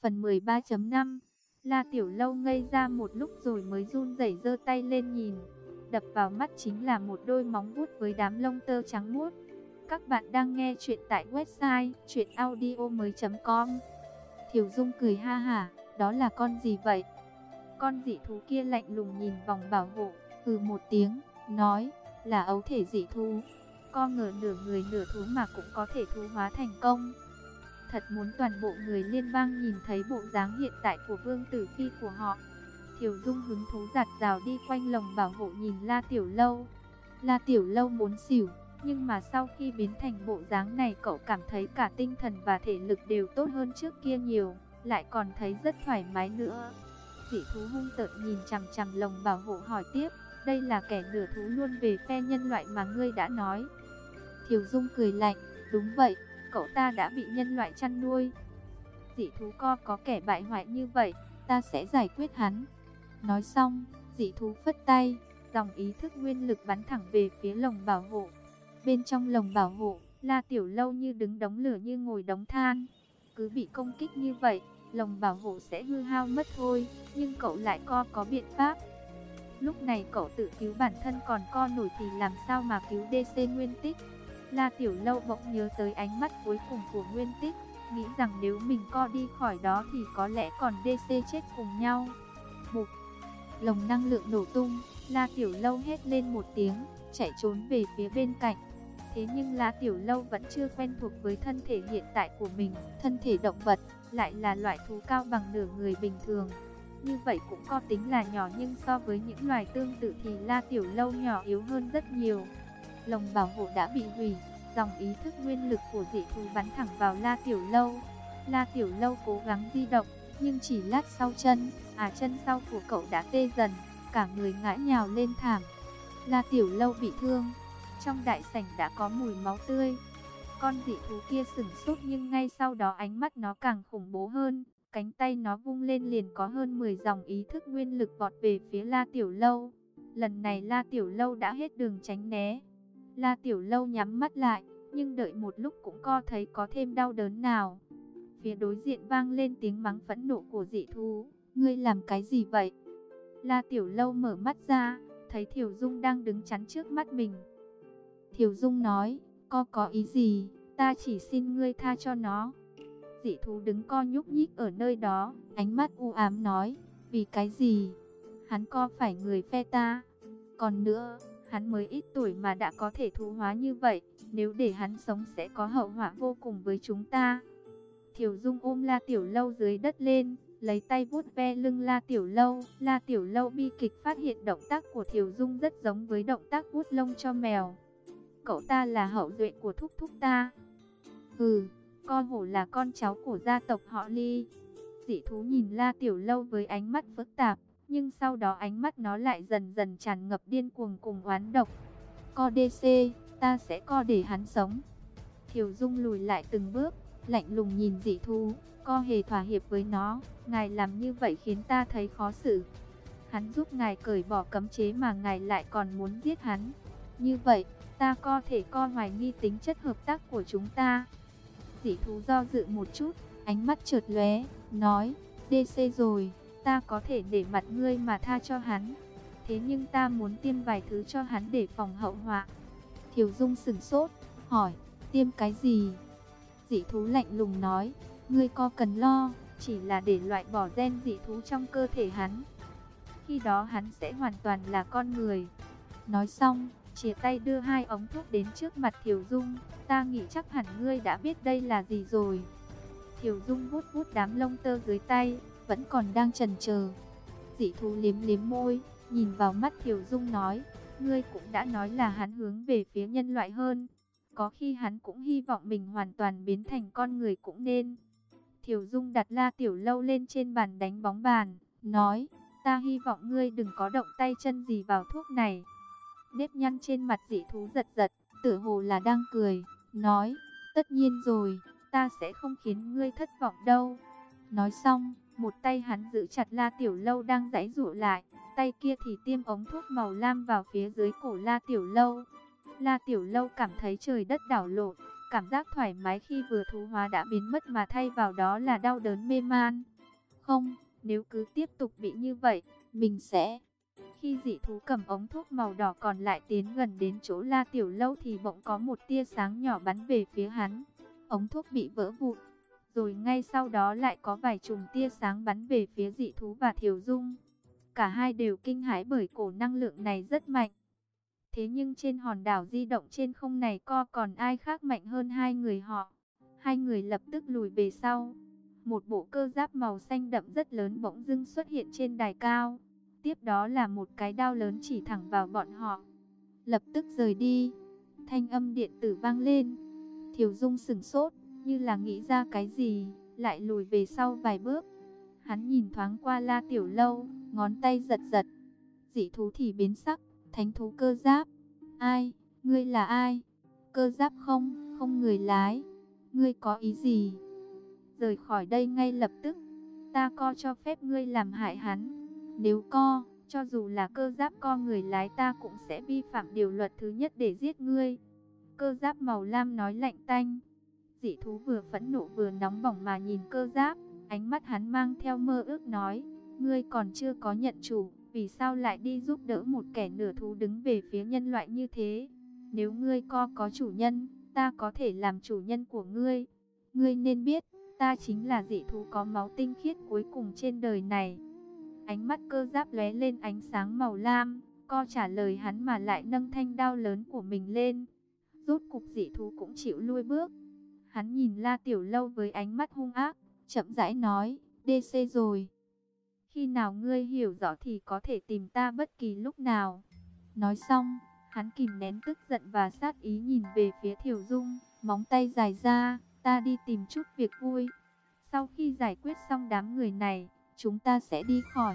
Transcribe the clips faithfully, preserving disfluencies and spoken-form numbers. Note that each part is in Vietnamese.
Phần mười ba chấm năm. La Tiểu Lâu ngây ra một lúc rồi mới run rẩy giơ tay lên nhìn. Đập vào mắt chính là một đôi móng vuốt với đám lông tơ trắng muốt. Các bạn đang nghe chuyện tại website truyện audio mới chấm com. Thiều Dung cười ha hả, đó là con gì vậy? Con dị thú kia lạnh lùng nhìn vòng bảo hộ, hừ một tiếng, nói, là ấu thể dị thú. Con ngờ nửa người nửa thú mà cũng có thể thú hóa thành công. Thật muốn toàn bộ người liên bang nhìn thấy bộ dáng hiện tại của Vương Tử Phi của họ. Thiều Dung hứng thú giạt rào đi quanh lồng bảo hộ nhìn La Tiểu Lâu. La Tiểu Lâu muốn xỉu, nhưng mà sau khi biến thành bộ dáng này cậu cảm thấy cả tinh thần và thể lực đều tốt hơn trước kia nhiều, lại còn thấy rất thoải mái nữa. Dị thú hung tợn nhìn chằm chằm lồng bảo hộ hỏi tiếp, đây là kẻ nửa thú luôn về phe nhân loại mà ngươi đã nói. Thiều Dung cười lạnh, đúng vậy, cậu ta đã bị nhân loại chăn nuôi. Dị thú co có kẻ bại hoại như vậy, ta sẽ giải quyết hắn. Nói xong, dị thú phất tay, dòng ý thức nguyên lực bắn thẳng về phía lồng bảo hộ. Bên trong lồng bảo hộ, La Tiểu Lâu như đứng đống lửa như ngồi đống than. Cứ bị công kích như vậy, lồng bảo hộ sẽ hư hao mất thôi, nhưng cậu lại co có biện pháp. Lúc này cậu tự cứu bản thân còn co nổi thì làm sao mà cứu đê xê Nguyên Tích. La Tiểu Lâu bỗng nhớ tới ánh mắt cuối cùng của Nguyên Tích, nghĩ rằng nếu mình co đi khỏi đó thì có lẽ còn đê xê chết cùng nhau. Bụp, lồng năng lượng nổ tung, La Tiểu Lâu hét lên một tiếng, chạy trốn về phía bên cạnh. Thế nhưng La Tiểu Lâu vẫn chưa quen thuộc với thân thể hiện tại của mình, thân thể động vật, lại là loại thú cao bằng nửa người bình thường. Như vậy cũng có tính là nhỏ, nhưng so với những loài tương tự thì La Tiểu Lâu nhỏ yếu hơn rất nhiều. Lồng bảo hộ đã bị hủy, dòng ý thức nguyên lực của dị thú bắn thẳng vào La Tiểu Lâu. La Tiểu Lâu cố gắng di động, nhưng chỉ lát sau chân, à chân sau của cậu đã tê dần, cả người ngã nhào lên thảm. La Tiểu Lâu bị thương, trong đại sảnh đã có mùi máu tươi. Con dị thú kia sửng sốt nhưng ngay sau đó ánh mắt nó càng khủng bố hơn. Cánh tay nó vung lên liền có hơn mười dòng ý thức nguyên lực vọt về phía La Tiểu Lâu. Lần này La Tiểu Lâu đã hết đường tránh né. La Tiểu Lâu nhắm mắt lại, nhưng đợi một lúc cũng co thấy có thêm đau đớn nào. Phía đối diện vang lên tiếng mắng phẫn nộ của dị thú. Ngươi làm cái gì vậy? La Tiểu Lâu mở mắt ra, thấy Thiều Dung đang đứng chắn trước mắt mình. Thiều Dung nói, co có ý gì, ta chỉ xin ngươi tha cho nó. Dị thú đứng co nhúc nhích ở nơi đó, ánh mắt u ám nói, vì cái gì? Hắn co phải người phe ta. Còn nữa, hắn mới ít tuổi mà đã có thể thú hóa như vậy, nếu để hắn sống sẽ có hậu họa vô cùng với chúng ta. Thiều Dung ôm La Tiểu Lâu dưới đất lên, lấy tay vuốt ve lưng La Tiểu Lâu. La Tiểu Lâu bi kịch phát hiện động tác của Thiều Dung rất giống với động tác vuốt lông cho mèo. Cậu ta là hậu duệ của thúc thúc ta. Ừ, con hổ là con cháu của gia tộc họ Ly. Dị thú nhìn La Tiểu Lâu với ánh mắt phức tạp, nhưng sau đó ánh mắt nó lại dần dần tràn ngập điên cuồng cùng oán độc. Co đê xê, ta sẽ co để hắn sống. Thiều Dung lùi lại từng bước, lạnh lùng nhìn dị thú, co hề thỏa hiệp với nó, ngài làm như vậy khiến ta thấy khó xử. Hắn giúp ngài cởi bỏ cấm chế mà ngài lại còn muốn giết hắn. Như vậy, ta có thể co hoài nghi tính chất hợp tác của chúng ta. Dị thú do dự một chút, ánh mắt chợt lóe, nói, đê xê rồi, ta có thể để mặt ngươi mà tha cho hắn. Thế nhưng ta muốn tiêm vài thứ cho hắn để phòng hậu họa. Thiều Dung sửng sốt, hỏi, tiêm cái gì? Dị thú lạnh lùng nói, ngươi co cần lo, chỉ là để loại bỏ gen dị thú trong cơ thể hắn. Khi đó hắn sẽ hoàn toàn là con người. Nói xong, chìa tay đưa hai ống thuốc đến trước mặt Thiều Dung, ta nghĩ chắc hẳn ngươi đã biết đây là gì rồi. Thiều Dung vuốt vuốt đám lông tơ dưới tay, vẫn còn đang chần chờ. Dị thú liếm liếm môi, nhìn vào mắt Thiều Dung nói, ngươi cũng đã nói là hắn hướng về phía nhân loại hơn. Có khi hắn cũng hy vọng mình hoàn toàn biến thành con người cũng nên. Thiều Dung đặt La Tiểu Lâu lên trên bàn đánh bóng bàn, nói, ta hy vọng ngươi đừng có động tay chân gì vào thuốc này. Nếp nhăn trên mặt dị thú giật giật, tựa hồ là đang cười, nói, tất nhiên rồi, ta sẽ không khiến ngươi thất vọng đâu. Nói xong, một tay hắn giữ chặt La Tiểu Lâu đang giãy giụa lại, tay kia thì tiêm ống thuốc màu lam vào phía dưới cổ La Tiểu Lâu. La Tiểu Lâu cảm thấy trời đất đảo lộn, cảm giác thoải mái khi vừa thú hóa đã biến mất mà thay vào đó là đau đớn mê man. Không, nếu cứ tiếp tục bị như vậy, mình sẽ... Khi dị thú cầm ống thuốc màu đỏ còn lại tiến gần đến chỗ La Tiểu Lâu thì bỗng có một tia sáng nhỏ bắn về phía hắn. Ống thuốc bị vỡ vụn, rồi ngay sau đó lại có vài chùm tia sáng bắn về phía dị thú và Thiều Dung. Cả hai đều kinh hãi bởi cổ năng lượng này rất mạnh. Thế nhưng trên hòn đảo di động trên không này co còn ai khác mạnh hơn hai người họ. Hai người lập tức lùi về sau. Một bộ cơ giáp màu xanh đậm rất lớn bỗng dưng xuất hiện trên đài cao. Tiếp đó là một cái đao lớn chỉ thẳng vào bọn họ. Lập tức rời đi. Thanh âm điện tử vang lên. Thiều Dung sửng sốt, như là nghĩ ra cái gì, lại lùi về sau vài bước. Hắn nhìn thoáng qua La Tiểu Lâu, ngón tay giật giật. Dị thú thì biến sắc, thánh thú cơ giáp. Ai, ngươi là ai? Cơ giáp không, không người lái. Ngươi có ý gì? Rời khỏi đây ngay lập tức. Ta co cho phép ngươi làm hại hắn. Nếu co, cho dù là cơ giáp co người lái ta cũng sẽ vi phạm điều luật thứ nhất để giết ngươi. Cơ giáp màu lam nói lạnh tanh. Dị thú vừa phẫn nộ vừa nóng bỏng mà nhìn cơ giáp. Ánh mắt hắn mang theo mơ ước nói, ngươi còn chưa có nhận chủ, vì sao lại đi giúp đỡ một kẻ nửa thú đứng về phía nhân loại như thế? Nếu ngươi co có chủ nhân, ta có thể làm chủ nhân của ngươi. Ngươi nên biết, ta chính là dị thú có máu tinh khiết cuối cùng trên đời này. Ánh mắt cơ giáp lóe lên ánh sáng màu lam, co trả lời hắn mà lại nâng thanh đao lớn của mình lên. Rốt cục dị thú cũng chịu lui bước. Hắn nhìn La Tiểu Lâu với ánh mắt hung ác, chậm rãi nói, đê xê rồi. Khi nào ngươi hiểu rõ thì có thể tìm ta bất kỳ lúc nào. Nói xong, hắn kìm nén tức giận và sát ý nhìn về phía Thiều Dung, móng tay dài ra, ta đi tìm chút việc vui. Sau khi giải quyết xong đám người này, chúng ta sẽ đi khỏi.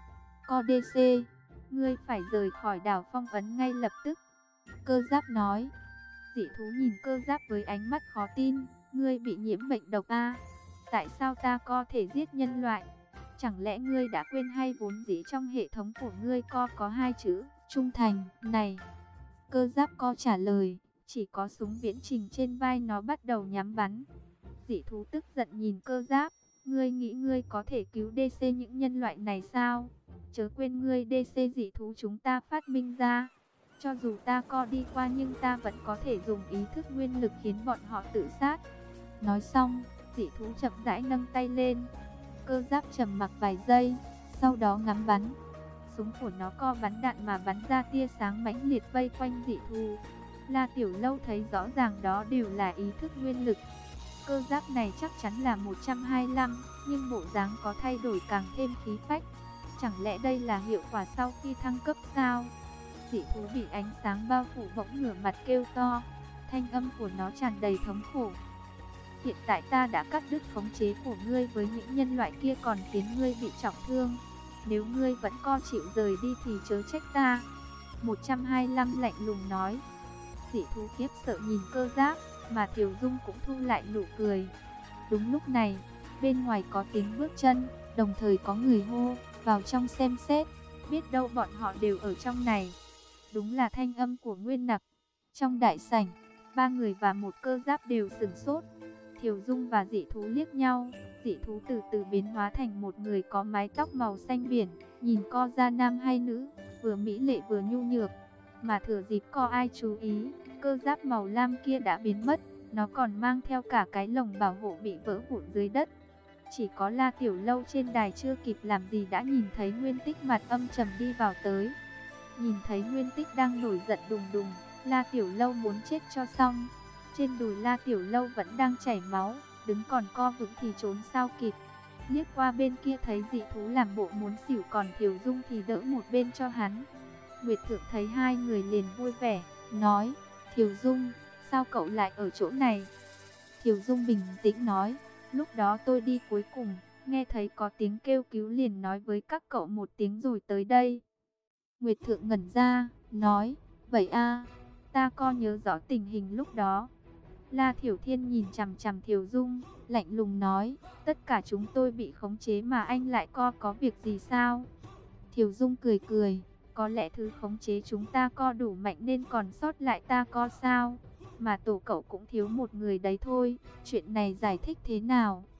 Co đê xê, ngươi phải rời khỏi đảo phong ấn ngay lập tức. Cơ giáp nói. Dị thú nhìn cơ giáp với ánh mắt khó tin, ngươi bị nhiễm bệnh độc a? Tại sao ta có thể giết nhân loại? Chẳng lẽ ngươi đã quên hay vốn dĩ trong hệ thống của ngươi co có hai chữ, trung thành, này? Cơ giáp co trả lời, chỉ có súng viễn trình trên vai nó bắt đầu nhắm bắn. Dị thú tức giận nhìn cơ giáp, ngươi nghĩ ngươi có thể cứu đê xê những nhân loại này sao? Chớ quên ngươi đê xê dị thú chúng ta phát minh ra. Cho dù ta co đi qua nhưng ta vẫn có thể dùng ý thức nguyên lực khiến bọn họ tự sát. Nói xong, dị thú chậm rãi nâng tay lên. Cơ giáp trầm mặc vài giây, sau đó ngắm bắn. Súng của nó co bắn đạn mà bắn ra tia sáng mãnh liệt vây quanh dị thú. La Tiểu Lâu thấy rõ ràng đó đều là ý thức nguyên lực. Cơ giáp này chắc chắn là một trăm hai mươi lăm, nhưng bộ dáng có thay đổi càng thêm khí phách. Chẳng lẽ đây là hiệu quả sau khi thăng cấp sao? Dị thú bị ánh sáng bao phủ bỗng ngửa mặt kêu to, thanh âm của nó tràn đầy thống khổ. Hiện tại ta đã cắt đứt khống chế của ngươi với những nhân loại kia còn khiến ngươi bị trọng thương. Nếu ngươi vẫn co chịu rời đi thì chớ trách ta. một trăm hai mươi lăm lạnh lùng nói. Dị thú khiếp sợ nhìn cơ giáp, mà Thiều Dung cũng thu lại nụ cười. Đúng lúc này, bên ngoài có tiếng bước chân, đồng thời có người hô, vào trong xem xét, biết đâu bọn họ đều ở trong này. Đúng là thanh âm của Nguyên Nặc. Trong đại sảnh, ba người và một cơ giáp đều sửng sốt. Thiều Dung và dị thú liếc nhau, dị thú từ từ biến hóa thành một người có mái tóc màu xanh biển, nhìn co ra nam hay nữ, vừa mỹ lệ vừa nhu nhược. Mà thừa dịp co ai chú ý, cơ giáp màu lam kia đã biến mất, nó còn mang theo cả cái lồng bảo hộ bị vỡ vụn dưới đất. Chỉ có La Tiểu Lâu trên đài chưa kịp làm gì đã nhìn thấy Nguyên Tích mặt âm trầm đi vào tới. Nhìn thấy Nguyên Tích đang nổi giận đùng đùng, La Tiểu Lâu muốn chết cho xong. Trên đùi La Tiểu Lâu vẫn đang chảy máu, đứng còn co vững thì trốn sao kịp. Liếc qua bên kia thấy dị thú làm bộ muốn xỉu, còn Thiều Dung thì đỡ một bên cho hắn. Nguyệt Thượng thấy hai người liền vui vẻ, nói, Thiều Dung, sao cậu lại ở chỗ này? Thiều Dung bình tĩnh nói, lúc đó tôi đi cuối cùng, nghe thấy có tiếng kêu cứu liền nói với các cậu một tiếng rồi tới đây. Nguyệt Thượng ngẩn ra, nói, vậy a, ta có nhớ rõ tình hình lúc đó. La Thiểu Thiên nhìn chằm chằm Thiều Dung, lạnh lùng nói, tất cả chúng tôi bị khống chế mà anh lại co có việc gì sao? Thiều Dung cười cười, có lẽ thứ khống chế chúng ta co đủ mạnh nên còn sót lại ta co sao? Mà tổ cậu cũng thiếu một người đấy thôi, chuyện này giải thích thế nào?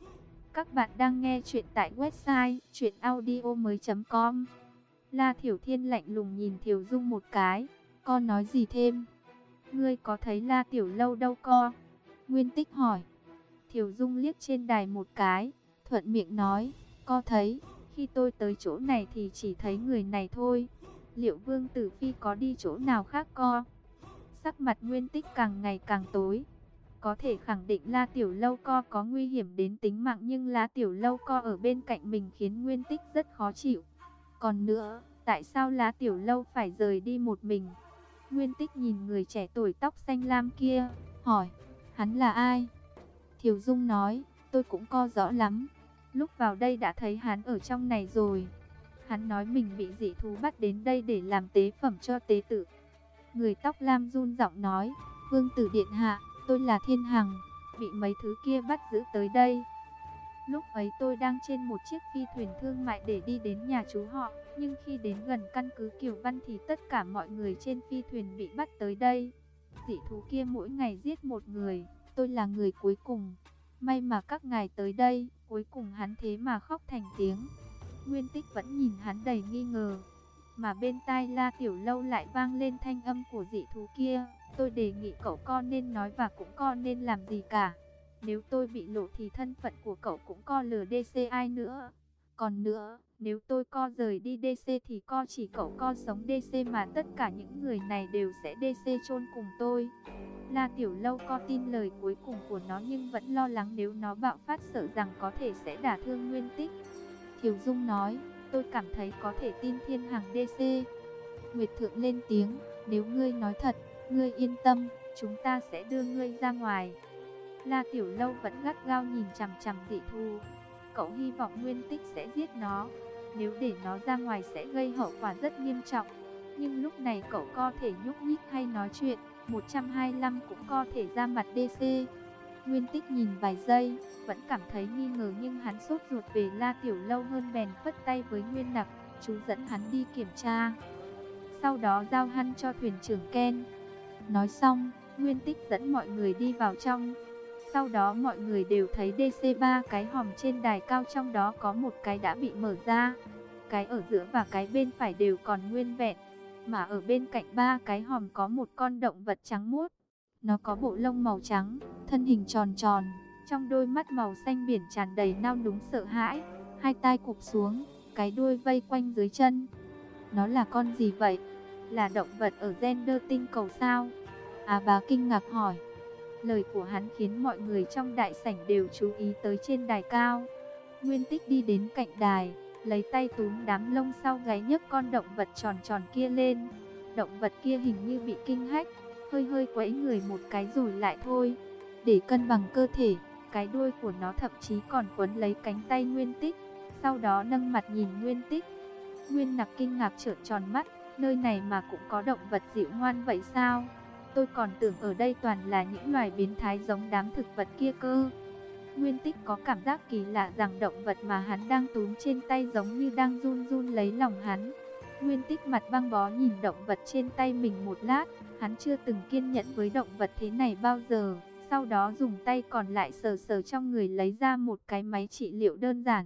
Các bạn đang nghe chuyện tại website truyện audio mới chấm com. La Thiểu Thiên lạnh lùng nhìn Thiều Dung một cái. Con nói gì thêm? Ngươi có thấy La Tiểu Lâu đâu co? Nguyên Tích hỏi. Thiều Dung liếc trên đài một cái, thuận miệng nói, co thấy. Khi tôi tới chỗ này thì chỉ thấy người này thôi. Liệu Vương Tử Phi có đi chỗ nào khác co? Sắc mặt Nguyên Tích càng ngày càng tối. Có thể khẳng định La Tiểu Lâu co có nguy hiểm đến tính mạng, nhưng La Tiểu Lâu co ở bên cạnh mình khiến Nguyên Tích rất khó chịu. Còn nữa, tại sao La Tiểu Lâu phải rời đi một mình? Nguyên Tích nhìn người trẻ tuổi tóc xanh lam kia, hỏi, hắn là ai? Thiều Dung nói, tôi cũng co rõ lắm. Lúc vào đây đã thấy hắn ở trong này rồi. Hắn nói mình bị dị thú bắt đến đây để làm tế phẩm cho tế tự. Người tóc lam run giọng nói, Vương tử điện hạ, tôi là Thiên Hằng, bị mấy thứ kia bắt giữ tới đây. Lúc ấy tôi đang trên một chiếc phi thuyền thương mại để đi đến nhà chú họ, nhưng khi đến gần căn cứ Kiều Văn thì tất cả mọi người trên phi thuyền bị bắt tới đây. Dị thú kia mỗi ngày giết một người, tôi là người cuối cùng. May mà các ngài tới đây, cuối cùng hắn thế mà khóc thành tiếng. Nguyên Tích vẫn nhìn hắn đầy nghi ngờ, mà bên tai La Tiểu Lâu lại vang lên thanh âm của dị thú kia. Tôi đề nghị cậu con nên nói và cũng con nên làm gì cả. Nếu tôi bị lộ thì thân phận của cậu cũng co lừa đê xê ai nữa. Còn nữa, nếu tôi co rời đi đê xê thì co chỉ cậu co sống đê xê mà tất cả những người này đều sẽ đê xê chôn cùng tôi. La Tiểu Lâu co tin lời cuối cùng của nó nhưng vẫn lo lắng nếu nó bạo phát sợ rằng có thể sẽ đả thương Nguyên Tích. Thiều Dung nói, tôi cảm thấy có thể tin Thiên Hằng đê xê. Nguyệt Thượng lên tiếng, nếu ngươi nói thật, ngươi yên tâm, chúng ta sẽ đưa ngươi ra ngoài. La Tiểu Lâu vẫn gắt gao nhìn chằm chằm dị thú. Cậu hy vọng Nguyên Tích sẽ giết nó. Nếu để nó ra ngoài sẽ gây hậu quả rất nghiêm trọng. Nhưng lúc này cậu có thể nhúc nhích hay nói chuyện. một trăm hai mươi lăm cũng có thể ra mặt đê xê. Nguyên Tích nhìn vài giây, vẫn cảm thấy nghi ngờ nhưng hắn sốt ruột về La Tiểu Lâu hơn bèn phất tay với Nguyên Nặc. Chú dẫn hắn đi kiểm tra. Sau đó giao hắn cho thuyền trưởng Ken. Nói xong, Nguyên Tích dẫn mọi người đi vào trong. Sau đó mọi người đều thấy đê xê ba cái hòm trên đài cao, trong đó có một cái đã bị mở ra. Cái ở giữa và cái bên phải đều còn nguyên vẹn. Mà ở bên cạnh ba cái hòm có một con động vật trắng muốt. Nó có bộ lông màu trắng, thân hình tròn tròn, trong đôi mắt màu xanh biển tràn đầy nao núng sợ hãi. Hai tai cụp xuống, cái đuôi vây quanh dưới chân. Nó là con gì vậy? Là động vật ở Gender tinh cầu sao? Á Bá kinh ngạc hỏi. Lời của hắn khiến mọi người trong đại sảnh đều chú ý tới trên đài cao. Nguyên Tích đi đến cạnh đài, lấy tay túm đám lông sau gáy nhấc con động vật tròn tròn kia lên. Động vật kia hình như bị kinh hách, hơi hơi quẫy người một cái rồi lại thôi. Để cân bằng cơ thể, cái đuôi của nó thậm chí còn quấn lấy cánh tay Nguyên Tích. Sau đó nâng mặt nhìn Nguyên Tích. Nguyên Nặc kinh ngạc trợn tròn mắt, nơi này mà cũng có động vật dịu ngoan vậy sao? Tôi còn tưởng ở đây toàn là những loài biến thái giống đám thực vật kia cơ. Nguyên Tích có cảm giác kỳ lạ rằng động vật mà hắn đang túm trên tay giống như đang run run lấy lòng hắn. Nguyên Tích mặt băng bó nhìn động vật trên tay mình một lát. Hắn chưa từng kiên nhẫn với động vật thế này bao giờ. Sau đó dùng tay còn lại sờ sờ trong người lấy ra một cái máy trị liệu đơn giản.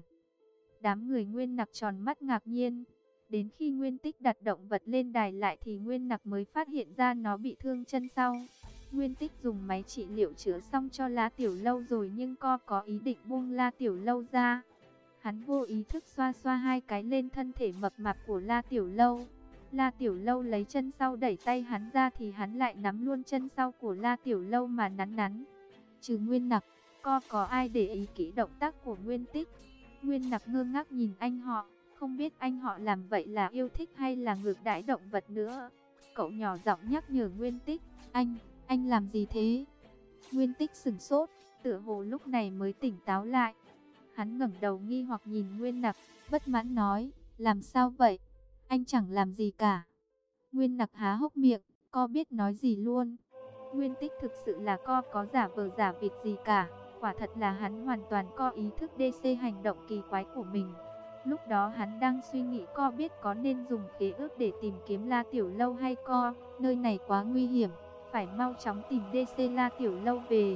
Đám người Nguyên Nặc tròn mắt ngạc nhiên. Đến khi Nguyên Tích đặt động vật lên đài lại thì Nguyên Nặc mới phát hiện ra nó bị thương chân sau. Nguyên Tích dùng máy trị liệu chữa xong cho La Tiểu Lâu rồi nhưng co có ý định buông La Tiểu Lâu ra. Hắn vô ý thức xoa xoa hai cái lên thân thể mập mạp của La Tiểu Lâu. La Tiểu Lâu lấy chân sau đẩy tay hắn ra thì hắn lại nắm luôn chân sau của La Tiểu Lâu mà nắn nắn. Trừ Nguyên Nặc, co có ai để ý kỹ động tác của Nguyên Tích? Nguyên Nặc ngơ ngác nhìn anh họ. Không biết anh họ làm vậy là yêu thích hay là ngược đãi động vật nữa. Cậu nhỏ giọng nhắc nhở Nguyên Tích. Anh, anh làm gì thế? Nguyên Tích sửng sốt, tựa hồ lúc này mới tỉnh táo lại. Hắn ngẩng đầu nghi hoặc nhìn Nguyên Nặc, bất mãn nói. Làm sao vậy? Anh chẳng làm gì cả. Nguyên Nặc há hốc miệng, co biết nói gì luôn. Nguyên Tích thực sự là co có giả vờ giả vịt gì cả. Quả thật là hắn hoàn toàn có ý thức đê xê hành động kỳ quái của mình. Lúc đó hắn đang suy nghĩ co biết có nên dùng khế ước để tìm kiếm La Tiểu Lâu hay co. Nơi này quá nguy hiểm, phải mau chóng tìm đê xê La Tiểu Lâu về.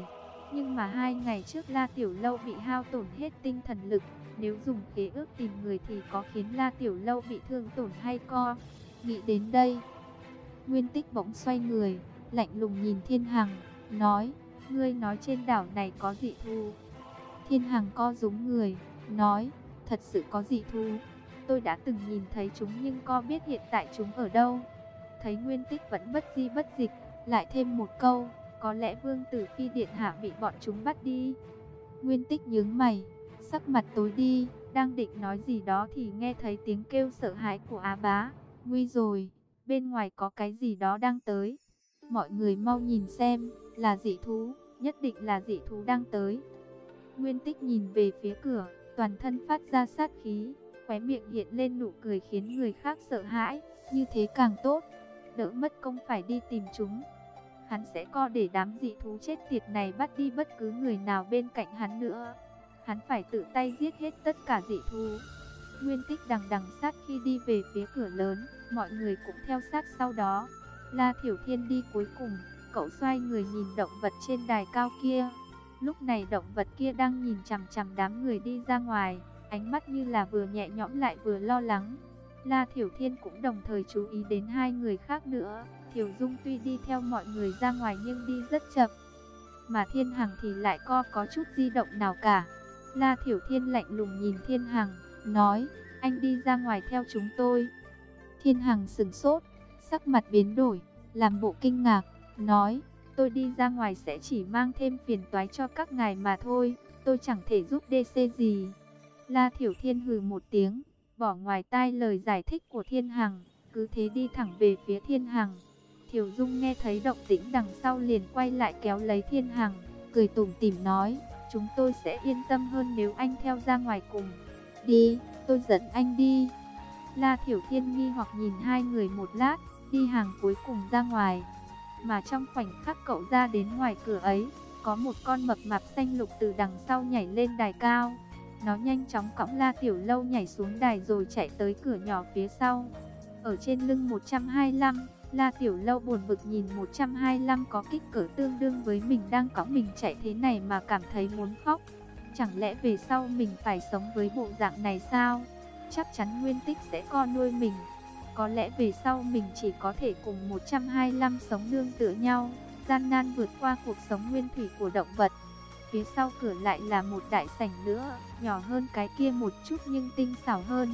Nhưng mà hai ngày trước La Tiểu Lâu bị hao tổn hết tinh thần lực, nếu dùng khế ước tìm người thì có khiến La Tiểu Lâu bị thương tổn hay co. Nghĩ đến đây, Nguyên Tích bỗng xoay người, lạnh lùng nhìn Thiên Hằng, nói, ngươi nói trên đảo này có dị thú. Thiên Hằng co rúm người, nói, thật sự có dị thú. Tôi đã từng nhìn thấy chúng nhưng co biết hiện tại chúng ở đâu. Thấy Nguyên Tích vẫn bất di bất dịch, lại thêm một câu, có lẽ Vương Tử Phi điện hạ bị bọn chúng bắt đi. Nguyên Tích nhướng mày, sắc mặt tối đi, đang định nói gì đó thì nghe thấy tiếng kêu sợ hãi của Á Bá. Nguy rồi, bên ngoài có cái gì đó đang tới. Mọi người mau nhìn xem, là dị thú, nhất định là dị thú đang tới. Nguyên Tích nhìn về phía cửa, toàn thân phát ra sát khí, khóe miệng hiện lên nụ cười khiến người khác sợ hãi, như thế càng tốt, đỡ mất công phải đi tìm chúng. Hắn sẽ co để đám dị thú chết tiệt này bắt đi bất cứ người nào bên cạnh hắn nữa. Hắn phải tự tay giết hết tất cả dị thú. Nguyên Tích đằng đằng sát khi đi về phía cửa lớn, mọi người cũng theo sát sau đó. La Thiểu Thiên đi cuối cùng, cậu xoay người nhìn động vật trên đài cao kia. Lúc này động vật kia đang nhìn chằm chằm đám người đi ra ngoài, ánh mắt như là vừa nhẹ nhõm lại vừa lo lắng. La Thiểu Thiên cũng đồng thời chú ý đến hai người khác nữa. Thiểu Dung tuy đi theo mọi người ra ngoài nhưng đi rất chậm, mà Thiên Hằng thì lại co có chút di động nào cả. La Thiểu Thiên lạnh lùng nhìn Thiên Hằng, nói, anh đi ra ngoài theo chúng tôi. Thiên Hằng sửng sốt, sắc mặt biến đổi, làm bộ kinh ngạc, nói, tôi đi ra ngoài sẽ chỉ mang thêm phiền toái cho các ngài mà thôi, tôi chẳng thể giúp đê xê gì. La Thiểu Thiên hừ một tiếng, bỏ ngoài tai lời giải thích của Thiên Hằng, cứ thế đi thẳng về phía Thiên Hằng. Thiểu Dung nghe thấy động tĩnh đằng sau liền quay lại kéo lấy Thiên Hằng, cười tủm tỉm nói, chúng tôi sẽ yên tâm hơn nếu anh theo ra ngoài cùng. Đi, tôi dẫn anh đi. La Thiểu Thiên nghi hoặc nhìn hai người một lát, đi hàng cuối cùng ra ngoài. Mà trong khoảnh khắc cậu ra đến ngoài cửa ấy, có một con mập mạp xanh lục từ đằng sau nhảy lên đài cao. Nó nhanh chóng cõng La Tiểu Lâu nhảy xuống đài rồi chạy tới cửa nhỏ phía sau. Ở trên lưng một trăm hai mươi lăm, La Tiểu Lâu buồn bực nhìn một trăm hai mươi lăm có kích cỡ tương đương với mình đang cõng mình chạy thế này mà cảm thấy muốn khóc. Chẳng lẽ về sau mình phải sống với bộ dạng này sao? Chắc chắn Nguyên Tích sẽ co nuôi mình. Có lẽ về sau mình chỉ có thể cùng một trăm hai mươi lăm sống nương tựa nhau, gian nan vượt qua cuộc sống nguyên thủy của động vật. Phía sau cửa lại là một đại sảnh nữa, nhỏ hơn cái kia một chút nhưng tinh xảo hơn.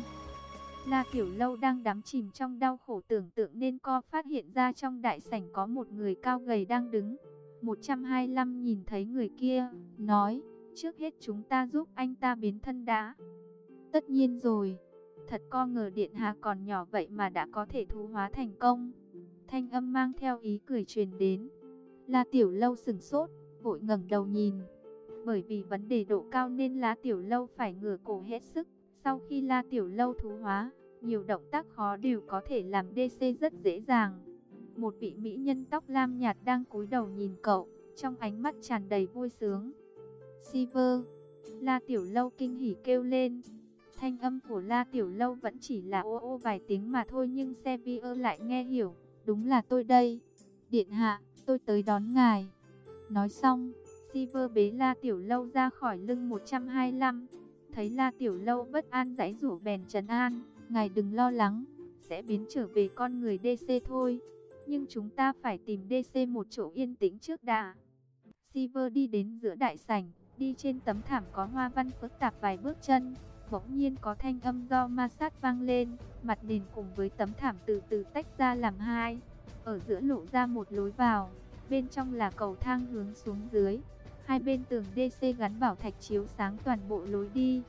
La Tiểu Lâu đang đắm chìm trong đau khổ tưởng tượng nên co phát hiện ra trong đại sảnh có một người cao gầy đang đứng. một trăm hai mươi lăm nhìn thấy người kia, nói, trước hết chúng ta giúp anh ta biến thân đã. Tất nhiên rồi, thật co ngờ điện hạ còn nhỏ vậy mà đã có thể thú hóa thành công. Thanh âm mang theo ý cười truyền đến. La Tiểu Lâu sửng sốt, vội ngẩng đầu nhìn. Bởi vì vấn đề độ cao nên La Tiểu Lâu phải ngửa cổ hết sức. Sau khi La Tiểu Lâu thú hóa, nhiều động tác khó đều có thể làm đê xê rất dễ dàng. Một vị mỹ nhân tóc lam nhạt đang cúi đầu nhìn cậu, trong ánh mắt tràn đầy vui sướng. Silver, La Tiểu Lâu kinh hỉ kêu lên. Thanh âm của La Tiểu Lâu vẫn chỉ là ô ô vài tiếng mà thôi nhưng Sevier lại nghe hiểu. Đúng là tôi đây. Điện hạ, tôi tới đón ngài. Nói xong, Silver bế La Tiểu Lâu ra khỏi lưng một trăm hai mươi lăm. Thấy La Tiểu Lâu bất an giãy giụa bèn trấn an. Ngài đừng lo lắng, sẽ biến trở về con người đê xê thôi. Nhưng chúng ta phải tìm đê xê một chỗ yên tĩnh trước đã. Silver đi đến giữa đại sảnh, đi trên tấm thảm có hoa văn phức tạp vài bước chân. Bỗng nhiên có thanh âm do ma sát vang lên, mặt nền cùng với tấm thảm từ từ tách ra làm hai. Ở giữa lộ ra một lối vào, bên trong là cầu thang hướng xuống dưới. Hai bên tường đê xê gắn bảo thạch chiếu sáng toàn bộ lối đi.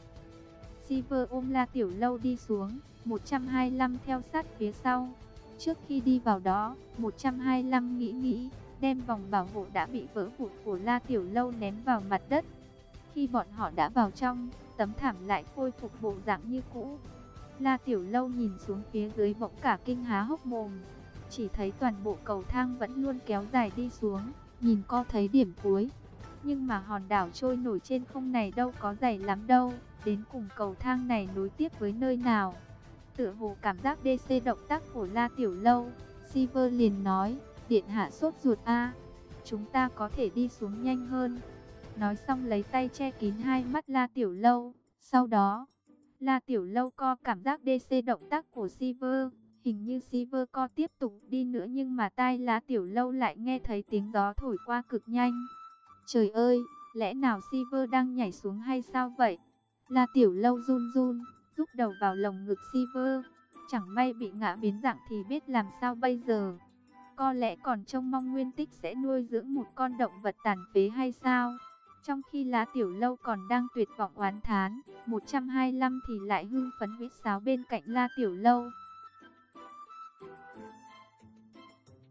Silver ôm La Tiểu Lâu đi xuống, một trăm hai mươi lăm theo sát phía sau. Trước khi đi vào đó, một trăm hai mươi lăm nghĩ nghĩ, đem vòng bảo hộ đã bị vỡ vụn của La Tiểu Lâu ném vào mặt đất. Khi bọn họ đã vào trong, tấm thảm lại khôi phục bộ dạng như cũ. La Tiểu Lâu nhìn xuống phía dưới bỗng cả kinh há hốc mồm. Chỉ thấy toàn bộ cầu thang vẫn luôn kéo dài đi xuống, nhìn co thấy điểm cuối. Nhưng mà hòn đảo trôi nổi trên không này đâu có dày lắm đâu. Đến cùng cầu thang này nối tiếp với nơi nào? Tựa hồ cảm giác đê xê động tác của La Tiểu Lâu. Silver liền nói, điện hạ sốt ruột a, chúng ta có thể đi xuống nhanh hơn. Nói xong lấy tay che kín hai mắt La Tiểu Lâu. Sau đó, La Tiểu Lâu co cảm giác đê xê động tác của Silver. Hình như Silver co tiếp tục đi nữa nhưng mà tai La Tiểu Lâu lại nghe thấy tiếng gió thổi qua cực nhanh. Trời ơi, lẽ nào Silver đang nhảy xuống hay sao vậy? La Tiểu Lâu run run, rúc đầu vào lồng ngực Silver. Chẳng may bị ngã biến dạng thì biết làm sao bây giờ? Có lẽ còn trông mong Nguyên Tích sẽ nuôi dưỡng một con động vật tàn phế hay sao? Trong khi La Tiểu Lâu còn đang tuyệt vọng oán thán, một trăm hai mươi lăm thì lại hưng phấn huýt sáo bên cạnh La Tiểu Lâu.